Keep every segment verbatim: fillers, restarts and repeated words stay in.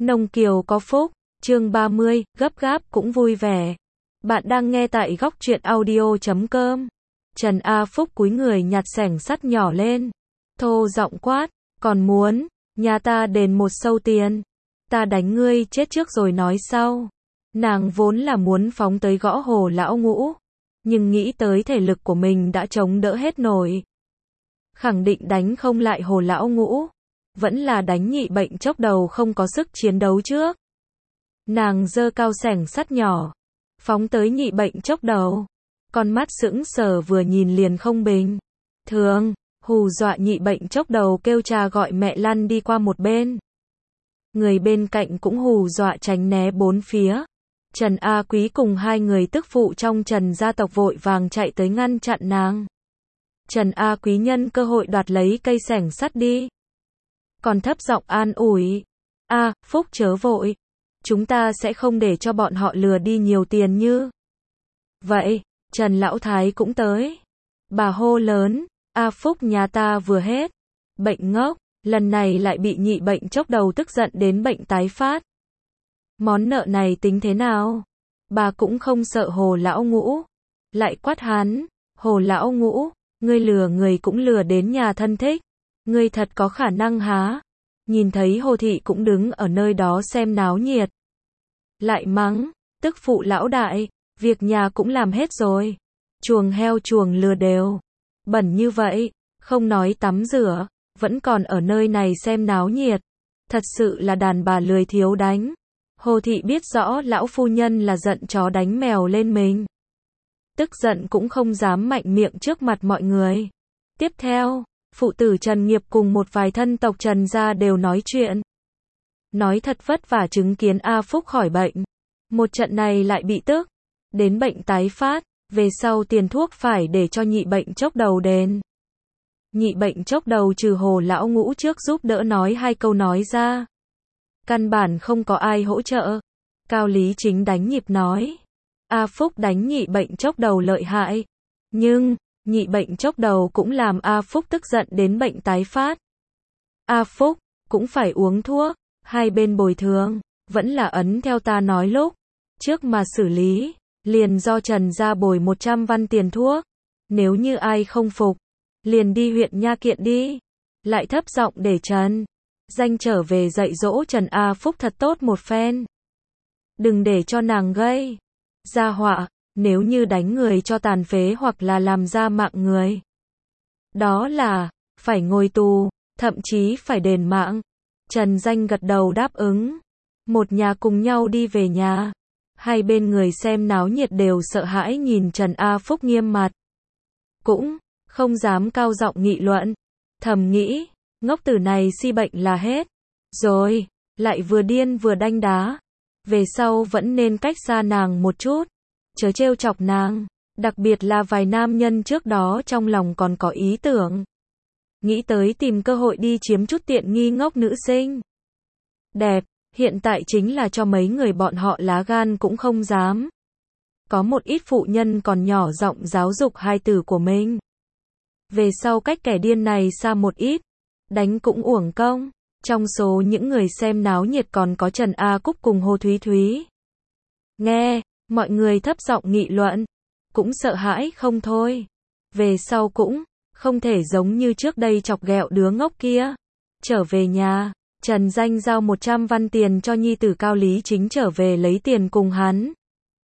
Nông Kiều có phúc, chương ba mươi, gấp gáp cũng vui vẻ. Bạn đang nghe tại góc truyện audio chấm com. Trần A Phúc cúi người nhặt xẻng sắt nhỏ lên, thô giọng quát, còn muốn, nhà ta đền một sâu tiền. Ta đánh ngươi chết trước rồi nói sau. Nàng vốn là muốn phóng tới gõ Hồ lão ngũ, nhưng nghĩ tới thể lực của mình đã chống đỡ hết nổi. Khẳng định đánh không lại Hồ lão ngũ, vẫn là đánh nhị bệnh chốc đầu không có sức chiến đấu trước. Nàng giơ cao xẻng sắt nhỏ, phóng tới nhị bệnh chốc đầu. Con mắt sững sờ vừa nhìn liền không bình thường, hù dọa nhị bệnh chốc đầu kêu cha gọi mẹ lăn đi qua một bên. Người bên cạnh cũng hù dọa tránh né bốn phía. Trần A Quý cùng hai người tức phụ trong Trần gia tộc vội vàng chạy tới ngăn chặn nàng. Trần A Quý nhân cơ hội đoạt lấy cây xẻng sắt đi, còn thấp giọng an ủi, A Phúc chớ vội, chúng ta sẽ không để cho bọn họ lừa đi nhiều tiền như vậy. Trần Lão Thái cũng tới. Bà hô lớn, A Phúc nhà ta vừa hết bệnh ngốc, lần này lại bị nhị bệnh chốc đầu tức giận đến bệnh tái phát. Món nợ này tính thế nào? Bà cũng không sợ Hồ lão ngũ, lại quát hắn, Hồ lão ngũ, ngươi lừa người cũng lừa đến nhà thân thích, ngươi thật có khả năng há? Nhìn thấy Hồ thị cũng đứng ở nơi đó xem náo nhiệt, lại mắng, tức phụ lão đại, việc nhà cũng làm hết rồi, chuồng heo chuồng lừa đều bẩn như vậy, không nói tắm rửa, vẫn còn ở nơi này xem náo nhiệt, thật sự là đàn bà lười thiếu đánh. Hồ thị biết rõ lão phu nhân là giận chó đánh mèo lên mình, tức giận cũng không dám mạnh miệng trước mặt mọi người. Tiếp theo, phụ tử Trần Nghiệp cùng một vài thân tộc Trần gia đều nói chuyện, nói thật vất vả chứng kiến A Phúc khỏi bệnh, một trận này lại bị tức đến bệnh tái phát, về sau tiền thuốc phải để cho nhị bệnh chốc đầu đền. Nhị bệnh chốc đầu trừ Hồ lão ngũ trước giúp đỡ nói hai câu nói ra, căn bản không có ai hỗ trợ. Cao Lý Chính đánh nhịp nói, A Phúc đánh nhị bệnh chốc đầu lợi hại, nhưng nhị bệnh chốc đầu cũng làm A Phúc tức giận đến bệnh tái phát. A Phúc cũng phải uống thuốc, hai bên bồi thường, vẫn là ấn theo ta nói lúc trước mà xử lý, liền do Trần gia bồi một trăm văn tiền thuốc, nếu như ai không phục, liền đi huyện nha kiện đi. Lại thấp giọng để Trần Danh trở về dạy dỗ Trần A Phúc thật tốt một phen, đừng để cho nàng gây ra họa, nếu như đánh người cho tàn phế hoặc là làm ra mạng người, đó là phải ngồi tù, thậm chí phải đền mạng. Trần Danh gật đầu đáp ứng, một nhà cùng nhau đi về nhà. Hai bên người xem náo nhiệt đều sợ hãi nhìn Trần A Phúc nghiêm mặt, cũng không dám cao giọng nghị luận, thầm nghĩ, ngốc tử này si bệnh là hết rồi, lại vừa điên vừa đanh đá, về sau vẫn nên cách xa nàng một chút, chớ trêu chọc nàng, đặc biệt là vài nam nhân trước đó trong lòng còn có ý tưởng, nghĩ tới tìm cơ hội đi chiếm chút tiện nghi ngốc nữ sinh đẹp, hiện tại chính là cho mấy người bọn họ lá gan cũng không dám. Có một ít phụ nhân còn nhỏ giọng giáo dục hai tử của mình, về sau cách kẻ điên này xa một ít, đánh cũng uổng công. Trong số những người xem náo nhiệt còn có Trần A Cúc cùng Hồ Thúy Thúy. Nghe mọi người thấp giọng nghị luận, cũng sợ hãi không thôi, về sau cũng không thể giống như trước đây chọc ghẹo đứa ngốc kia. Trở về nhà, Trần Danh giao một trăm văn tiền cho nhi tử Cao Lý Chính trở về lấy tiền cùng hắn.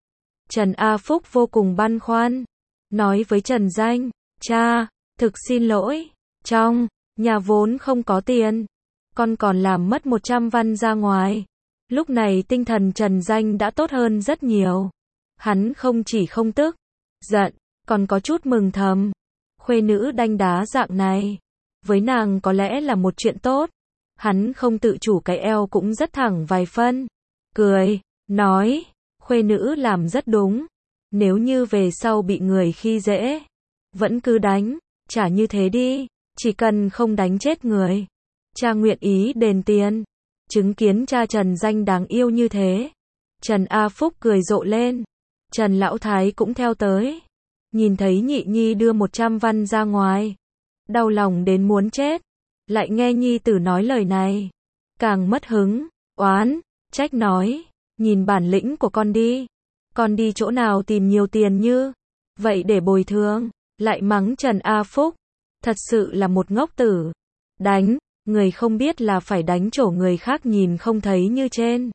Trần A Phúc vô cùng băn khoăn, nói với Trần Danh, cha, thực xin lỗi, trong nhà vốn không có tiền, con còn làm mất một trăm văn ra ngoài. Lúc này tinh thần Trần Danh đã tốt hơn rất nhiều, hắn không chỉ không tức giận, còn có chút mừng thầm, khuê nữ đanh đá dạng này, với nàng có lẽ là một chuyện tốt. Hắn không tự chủ cái eo cũng rất thẳng vài phân, cười, nói, khuê nữ làm rất đúng, nếu như về sau bị người khi dễ, vẫn cứ đánh, trả như thế đi, chỉ cần không đánh chết người, cha nguyện ý đền tiền. Chứng kiến cha Trần Danh đáng yêu như thế, Trần A Phúc cười rộ lên, Trần Lão Thái cũng theo tới, nhìn thấy nhị nhi đưa một trăm văn ra ngoài, đau lòng đến muốn chết. Lại nghe nhi tử nói lời này, càng mất hứng, oán, trách nói, nhìn bản lĩnh của con đi. Con đi chỗ nào tìm nhiều tiền như vậy để bồi thường, lại mắng Trần A Phúc. Thật sự là một ngốc tử. Đánh, người không biết là phải đánh chỗ người khác nhìn không thấy như trên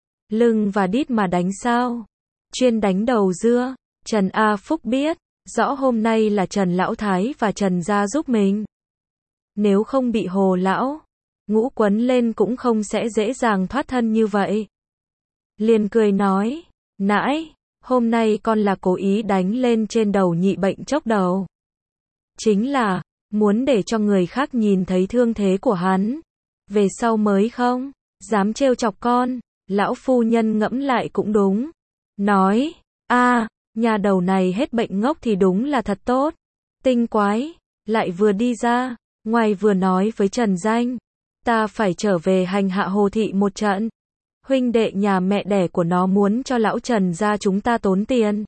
lưng và đít mà đánh sao. Chuyên đánh đầu dưa. Trần A Phúc biết rõ hôm nay là Trần Lão Thái và Trần gia giúp mình. Nếu không bị Hồ Lão Ngũ quấn lên cũng không sẽ dễ dàng thoát thân như vậy. Liền cười nói, nãi, hôm nay con là cố ý đánh lên trên đầu nhị bệnh chốc đầu. Chính là, muốn để cho người khác nhìn thấy thương thế của hắn. Về sau mới không dám trêu chọc con. Lão phu nhân ngẫm lại cũng đúng. Nói, a, nhà đầu này hết bệnh ngốc thì đúng là thật tốt. Tinh quái, lại vừa đi ra, ngoài vừa nói với Trần Danh. Ta phải trở về hành hạ Hồ Thị một trận. Huynh đệ nhà mẹ đẻ của nó muốn cho lão Trần gia chúng ta tốn tiền.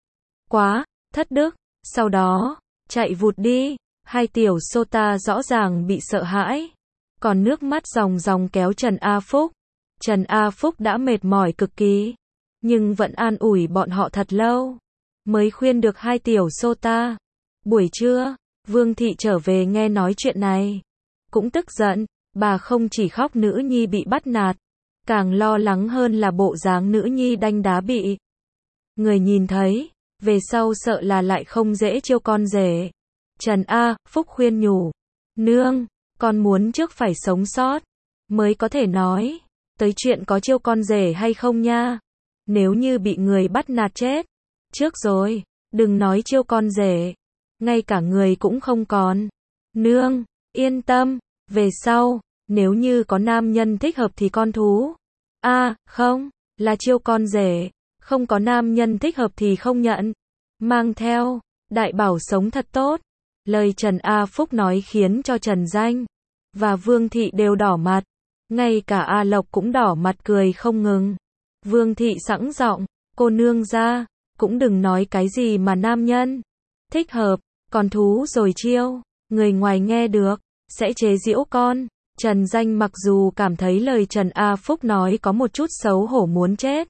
Quá, thất đức. Sau đó, chạy vụt đi. Hai tiểu Sota rõ ràng bị sợ hãi. Còn nước mắt ròng ròng kéo Trần A Phúc. Trần A Phúc đã mệt mỏi cực kỳ. Nhưng vẫn an ủi bọn họ thật lâu. Mới khuyên được hai tiểu Sota. Buổi trưa, Vương Thị trở về nghe nói chuyện này. Cũng tức giận. Bà không chỉ khóc nữ nhi bị bắt nạt. Càng lo lắng hơn là bộ dáng nữ nhi đanh đá bị người nhìn thấy. Về sau sợ là lại không dễ chiêu con rể. Trần A Phúc khuyên nhủ. Nương, con muốn trước phải sống sót. Mới có thể nói. Tới chuyện có chiêu con rể hay không nha. Nếu như bị người bắt nạt chết. Trước rồi. Đừng nói chiêu con rể. Ngay cả người cũng không còn. Nương, yên tâm. Về sau, nếu như có nam nhân thích hợp thì con thú. A, à, không, là chiêu con rể. Không có nam nhân thích hợp thì không nhận. Mang theo, đại bảo sống thật tốt. Lời Trần A Phúc nói khiến cho Trần Danh và Vương Thị đều đỏ mặt. Ngay cả A Lộc cũng đỏ mặt cười không ngừng. Vương Thị sẵn giọng, cô nương ra, cũng đừng nói cái gì mà nam nhân thích hợp, còn thú rồi chiêu. Người ngoài nghe được, sẽ chế giễu con. Trần Danh mặc dù cảm thấy lời Trần A Phúc nói có một chút xấu hổ muốn chết.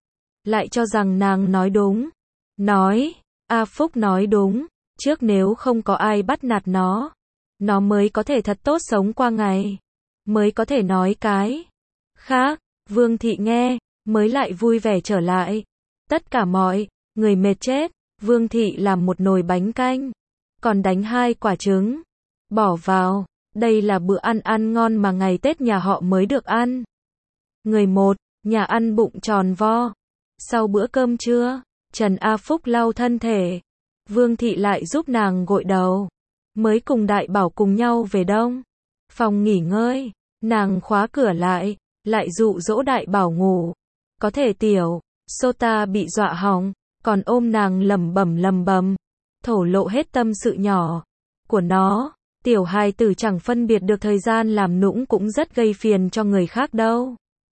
Lại cho rằng nàng nói đúng. Nói, A Phúc nói đúng. Trước nếu không có ai bắt nạt nó, nó mới có thể thật tốt sống qua ngày. Mới có thể nói cái khác. Vương Thị nghe, mới lại vui vẻ trở lại. Tất cả mọi người mệt chết. Vương Thị làm một nồi bánh canh. Còn đánh hai quả trứng. Bỏ vào. Đây là bữa ăn ăn ngon mà ngày Tết nhà họ mới được ăn. Người một, nhà ăn bụng tròn vo. Sau bữa cơm trưa, Trần A Phúc lau thân thể. Vương Thị lại giúp nàng gội đầu. Mới cùng đại bảo cùng nhau về đông phòng nghỉ ngơi. Nàng khóa cửa lại, lại dụ dỗ đại bảo ngủ. Có thể tiểu Sota bị dọa hỏng, còn ôm nàng lẩm bẩm lẩm bẩm, thổ lộ hết tâm sự nhỏ của nó. Tiểu hài tử chẳng phân biệt được thời gian làm nũng cũng rất gây phiền cho người khác đâu.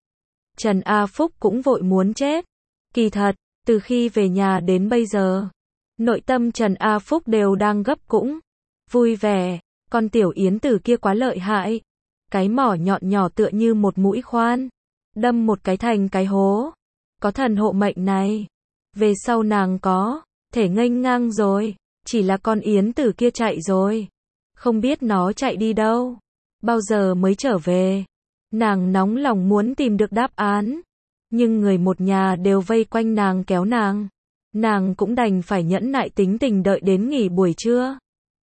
Trần A Phúc cũng vội muốn chết. Kỳ thật, từ khi về nhà đến bây giờ, nội tâm Trần A Phúc đều đang gấp cũng vui vẻ. Con tiểu yến tử kia quá lợi hại. Cái mỏ nhọn nhỏ tựa như một mũi khoan. Đâm một cái thành cái hố. Có thần hộ mệnh này. Về sau nàng có thể nghênh ngang rồi. Chỉ là con yến tử kia chạy rồi. Không biết nó chạy đi đâu. Bao giờ mới trở về. Nàng nóng lòng muốn tìm được đáp án. Nhưng người một nhà đều vây quanh nàng kéo nàng. Nàng cũng đành phải nhẫn nại tính tình đợi đến nghỉ buổi trưa.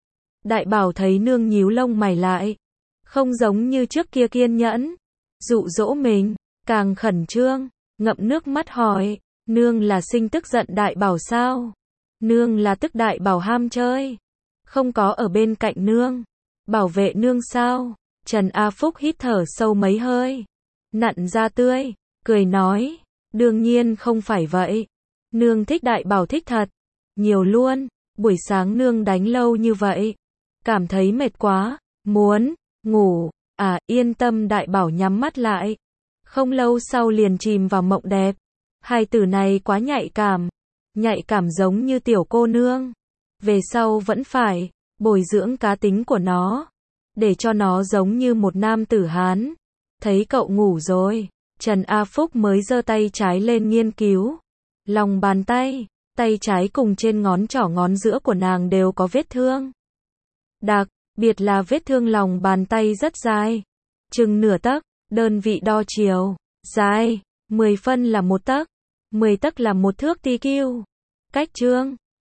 Đại bảo thấy nương nhíu lông mày lại. Không giống như trước kia kiên nhẫn. Dụ dỗ mình. Càng khẩn trương. Ngậm nước mắt hỏi. Nương là sinh tức giận đại bảo sao? Nương là tức đại bảo ham chơi. Không có ở bên cạnh nương. Bảo vệ nương sao? Trần A Phúc hít thở sâu mấy hơi. Nặn ra tươi. Cười nói. Đương nhiên không phải vậy. Nương thích đại bảo thích thật. Nhiều luôn. Buổi sáng nương đánh lâu như vậy. Cảm thấy mệt quá. Muốn ngủ. À yên tâm đại bảo nhắm mắt lại. Không lâu sau liền chìm vào mộng đẹp. Hai từ này quá nhạy cảm. Nhạy cảm giống như tiểu cô nương. Về sau vẫn phải bồi dưỡng cá tính của nó. Để cho nó giống như một nam tử Hán. Thấy cậu ngủ rồi. Trần A Phúc mới giơ tay trái lên nghiên cứu. Lòng bàn tay, tay trái cùng trên ngón trỏ ngón giữa của nàng đều có vết thương. Đặc biệt là vết thương lòng bàn tay rất dài, chừng nửa tấc, đơn vị đo chiều, dài, mười phân là một tấc, mười tấc là một thước ti kiu. Cách chương